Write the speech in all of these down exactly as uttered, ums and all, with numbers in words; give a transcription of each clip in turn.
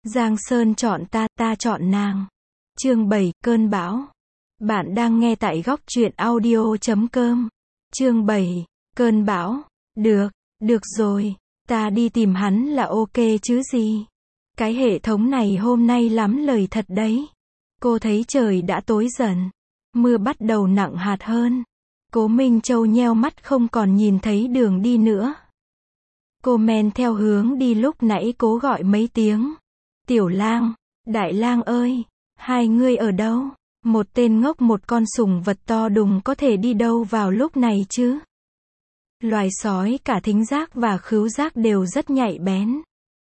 Giang Sơn chọn ta, ta chọn nàng. Chương bảy, cơn bão. Bạn đang nghe tại góc truyện audio chấm com. Chương bảy, cơn bão. Được, được rồi, ta đi tìm hắn là ok chứ gì. Cái hệ thống này hôm nay lắm lời thật đấy. Cô thấy trời đã tối dần. Mưa bắt đầu nặng hạt hơn. Cố Minh Châu nheo mắt không còn nhìn thấy đường đi nữa. Cô men theo hướng đi lúc nãy cố gọi mấy tiếng. Tiểu Lang, Đại Lang ơi, hai ngươi ở đâu? Một tên ngốc một con sủng vật to đùng có thể đi đâu vào lúc này chứ? Loài sói cả thính giác và khứu giác đều rất nhạy bén.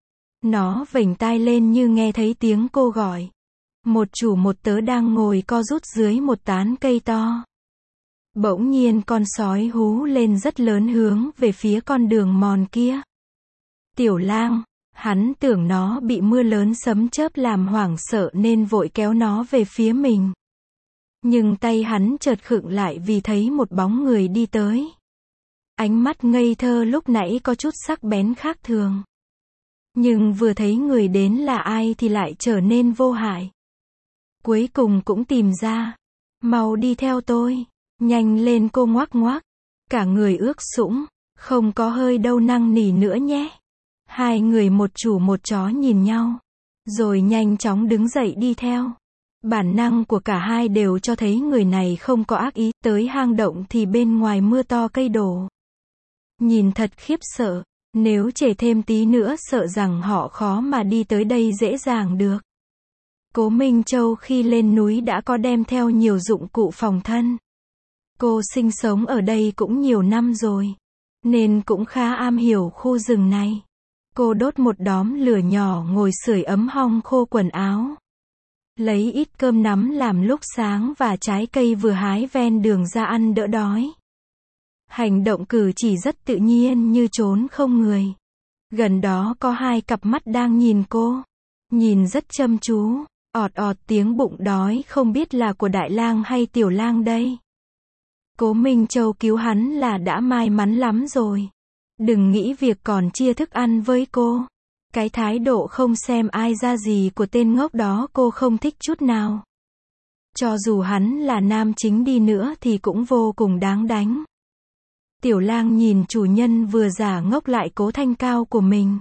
Nó vểnh tai lên như nghe thấy tiếng cô gọi. Một chủ một tớ đang ngồi co rút dưới một tán cây to. Bỗng nhiên con sói hú lên rất lớn hướng về phía con đường mòn kia. Tiểu Lang, hắn tưởng nó bị mưa lớn sấm chớp làm hoảng sợ nên vội kéo nó về phía mình. Nhưng tay hắn chợt khựng lại vì thấy một bóng người đi tới. Ánh mắt ngây thơ lúc nãy có chút sắc bén khác thường. Nhưng vừa thấy người đến là ai thì lại trở nên vô hại. Cuối cùng cũng tìm ra. Mau đi theo tôi. Nhanh lên cô ngoác ngoác. Cả người ướt sũng. Không có hơi đâu năn nỉ nữa nhé. Hai người một chủ một chó nhìn nhau. Rồi nhanh chóng đứng dậy đi theo. Bản năng của cả hai đều cho thấy người này không có ác ý. Tới hang động thì bên ngoài mưa to cây đổ. Nhìn thật khiếp sợ. Nếu trễ thêm tí nữa sợ rằng họ khó mà đi tới đây dễ dàng được. Cố Minh Châu khi lên núi đã có đem theo nhiều dụng cụ phòng thân. Cô sinh sống ở đây cũng nhiều năm rồi. Nên cũng khá am hiểu khu rừng này. Cô đốt một đóm lửa nhỏ ngồi sưởi ấm hong khô quần áo. Lấy ít cơm nắm làm lúc sáng và trái cây vừa hái ven đường ra ăn đỡ đói. Hành động cử chỉ rất tự nhiên như trốn không người. Gần đó có hai cặp mắt đang nhìn cô. Nhìn rất chăm chú. Ọt ọt tiếng bụng đói không biết là của Đại Lang hay Tiểu Lang đây. Cố Minh Châu cứu hắn là đã may mắn lắm rồi. Đừng nghĩ việc còn chia thức ăn với cô. Cái thái độ không xem ai ra gì của tên ngốc đó cô không thích chút nào. Cho dù hắn là nam chính đi nữa thì cũng vô cùng đáng đánh. Tiểu Lang nhìn chủ nhân vừa giả ngốc lại cố thanh cao của mình.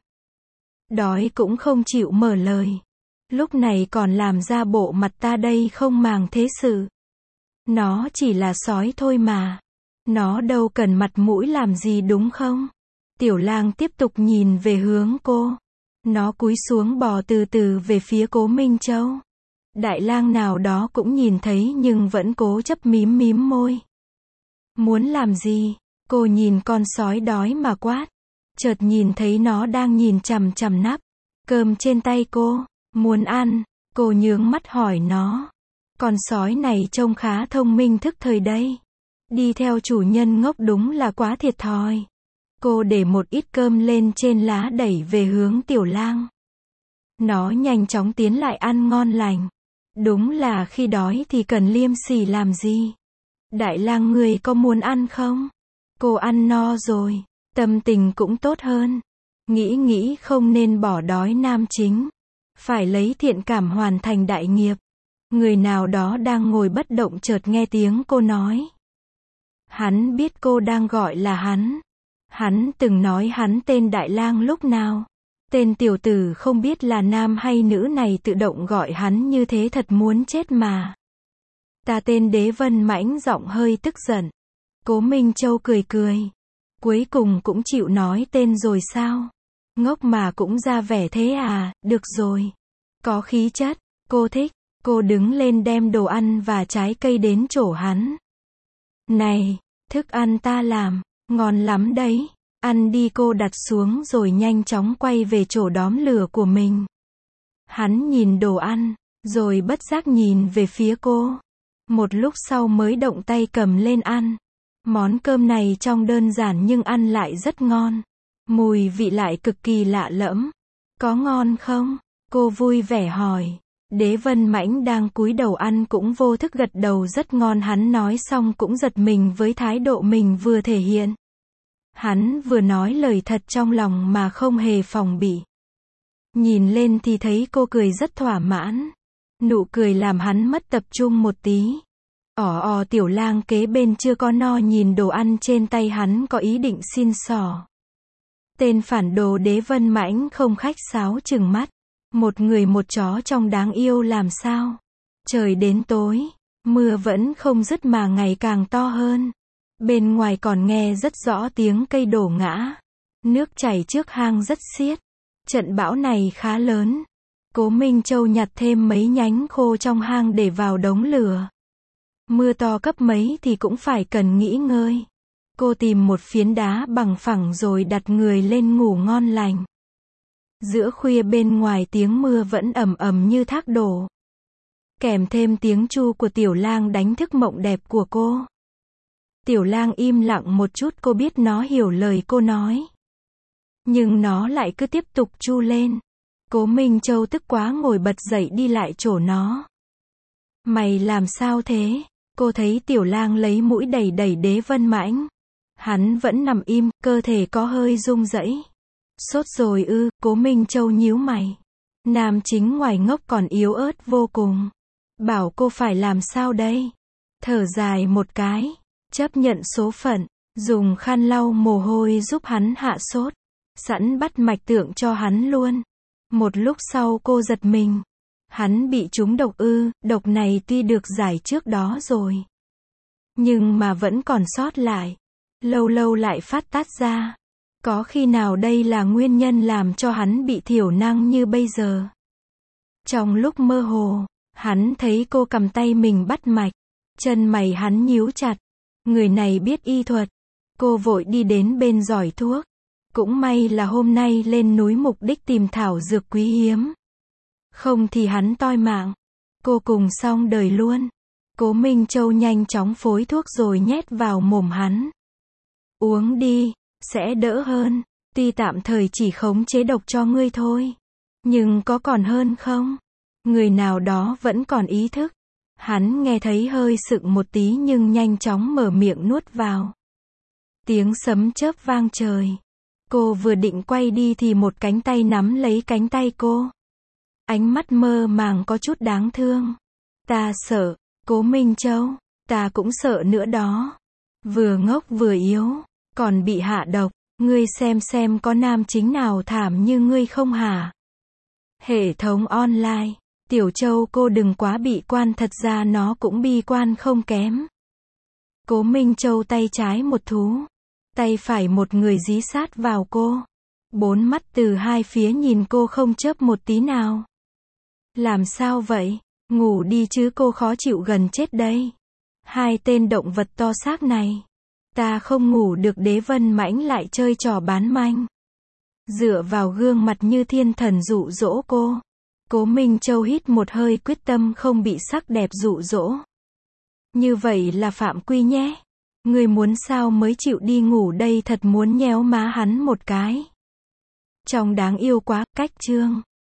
Đói cũng không chịu mở lời. Lúc này còn làm ra bộ mặt ta đây không màng thế sự. Nó chỉ là sói thôi mà. Nó đâu cần mặt mũi làm gì đúng không? Tiểu Lang tiếp tục nhìn về hướng cô. Nó cúi xuống bò từ từ về phía Cố Minh Châu. Đại Lang nào đó cũng nhìn thấy nhưng vẫn cố chấp mím mím môi. Muốn làm gì? Cô nhìn con sói đói mà quát. Chợt nhìn thấy nó đang nhìn chằm chằm nắp cơm trên tay cô. Muốn ăn, cô nhướng mắt hỏi nó. Con sói này trông khá thông minh thức thời đây. Đi theo chủ nhân ngốc đúng là quá thiệt thòi. Cô để một ít cơm lên trên lá đẩy về hướng Tiểu Lang. Nó nhanh chóng tiến lại ăn ngon lành. Đúng là khi đói thì cần liêm sỉ làm gì. Đại Lang người có muốn ăn không? Cô ăn no rồi, tâm tình cũng tốt hơn. Nghĩ nghĩ không nên bỏ đói nam chính. Phải lấy thiện cảm hoàn thành đại nghiệp. Người nào đó đang ngồi bất động chợt nghe tiếng cô nói. Hắn biết cô đang gọi là hắn. Hắn từng nói hắn tên Đại Lang lúc nào. Tên tiểu tử không biết là nam hay nữ này tự động gọi hắn như thế thật muốn chết mà. Ta tên Đế Vân Mãnh giọng hơi tức giận. Cố Minh Châu cười cười. Cuối cùng cũng chịu nói tên rồi sao? Ngốc mà cũng ra vẻ thế à, được rồi. Có khí chất, cô thích. Cô đứng lên đem đồ ăn và trái cây đến chỗ hắn. Này, thức ăn ta làm, ngon lắm đấy. Ăn đi cô đặt xuống rồi nhanh chóng quay về chỗ đóm lửa của mình. Hắn nhìn đồ ăn, rồi bất giác nhìn về phía cô. Một lúc sau mới động tay cầm lên ăn. Món cơm này trông đơn giản nhưng ăn lại rất ngon. Mùi vị lại cực kỳ lạ lẫm. Có ngon không? Cô vui vẻ hỏi. Đế Vân Mãnh đang cúi đầu ăn cũng vô thức gật đầu rất ngon. Hắn nói xong cũng giật mình với thái độ mình vừa thể hiện. Hắn vừa nói lời thật trong lòng mà không hề phòng bị. Nhìn lên thì thấy cô cười rất thỏa mãn. Nụ cười làm hắn mất tập trung một tí. Ò ò Tiểu Lang kế bên chưa có no nhìn đồ ăn trên tay hắn có ý định xin xỏ. Tên phản đồ Đế Vân Mãnh không khách sáo trừng mắt. Một người một chó trông đáng yêu làm sao. Trời đến tối, mưa vẫn không dứt mà ngày càng to hơn. Bên ngoài còn nghe rất rõ tiếng cây đổ ngã. Nước chảy trước hang rất xiết. Trận bão này khá lớn. Cố Minh Châu nhặt thêm mấy nhánh khô trong hang để vào đống lửa. Mưa to cấp mấy thì cũng phải cần nghỉ ngơi. Cô tìm một phiến đá bằng phẳng rồi đặt người lên ngủ ngon lành. Giữa khuya bên ngoài tiếng mưa vẫn ầm ầm như thác đổ. Kèm thêm tiếng chu của Tiểu Lang đánh thức mộng đẹp của cô. Tiểu Lang im lặng một chút, cô biết nó hiểu lời cô nói. Nhưng nó lại cứ tiếp tục chu lên. Cố Minh Châu tức quá ngồi bật dậy đi lại chỗ nó. Mày làm sao thế? Cô thấy Tiểu Lang lấy mũi đẩy đẩy Đế Vân Mãnh. Hắn vẫn nằm im, cơ thể có hơi rung rẩy. Sốt rồi ư? Cố Minh Châu nhíu mày. Nam chính ngoài ngốc còn yếu ớt vô cùng. Bảo cô phải làm sao đây? Thở dài một cái. Chấp nhận số phận. Dùng khăn lau mồ hôi giúp hắn hạ sốt. Sẵn bắt mạch tượng cho hắn luôn. Một lúc sau cô giật mình. Hắn bị trúng độc ư? Độc này tuy được giải trước đó rồi. Nhưng mà vẫn còn sót lại. Lâu lâu lại phát tát ra. Có khi nào đây là nguyên nhân làm cho hắn bị thiểu năng như bây giờ? Trong lúc mơ hồ, hắn thấy cô cầm tay mình bắt mạch. Chân mày hắn nhíu chặt. Người này biết y thuật. Cô vội đi đến bên giỏi thuốc. Cũng may là hôm nay lên núi mục đích tìm thảo dược quý hiếm. Không thì hắn toi mạng. Cô cùng xong đời luôn. Cố Minh Châu nhanh chóng phối thuốc rồi nhét vào mồm hắn. Uống đi, sẽ đỡ hơn. Tuy tạm thời chỉ khống chế độc cho ngươi thôi. Nhưng có còn hơn không? Người nào đó vẫn còn ý thức. Hắn nghe thấy hơi sựng một tí nhưng nhanh chóng mở miệng nuốt vào. Tiếng sấm chớp vang trời. Cô vừa định quay đi thì một cánh tay nắm lấy cánh tay cô. Ánh mắt mơ màng có chút đáng thương. Ta sợ, Cố Minh Châu, ta cũng sợ nữa đó. Vừa ngốc vừa yếu, còn bị hạ độc, ngươi xem xem có nam chính nào thảm như ngươi không hả? Hệ thống online, Tiểu Châu cô đừng quá bị quan, thật ra nó cũng bi quan không kém. Cố Minh Châu tay trái một thú, tay phải một người dí sát vào cô. Bốn mắt từ hai phía nhìn cô không chớp một tí nào. Làm sao vậy? Ngủ đi chứ, cô khó chịu gần chết đây. Hai tên động vật to xác này. Ta không ngủ được. Đế Vân Mãnh lại chơi trò bán manh. Dựa vào gương mặt như thiên thần dụ dỗ cô. Cố Minh Châu hít một hơi quyết tâm không bị sắc đẹp dụ dỗ. Như vậy là phạm quy nhé. Người muốn sao mới chịu đi ngủ đây, thật muốn nhéo má hắn một cái. Trông đáng yêu quá, cách chương.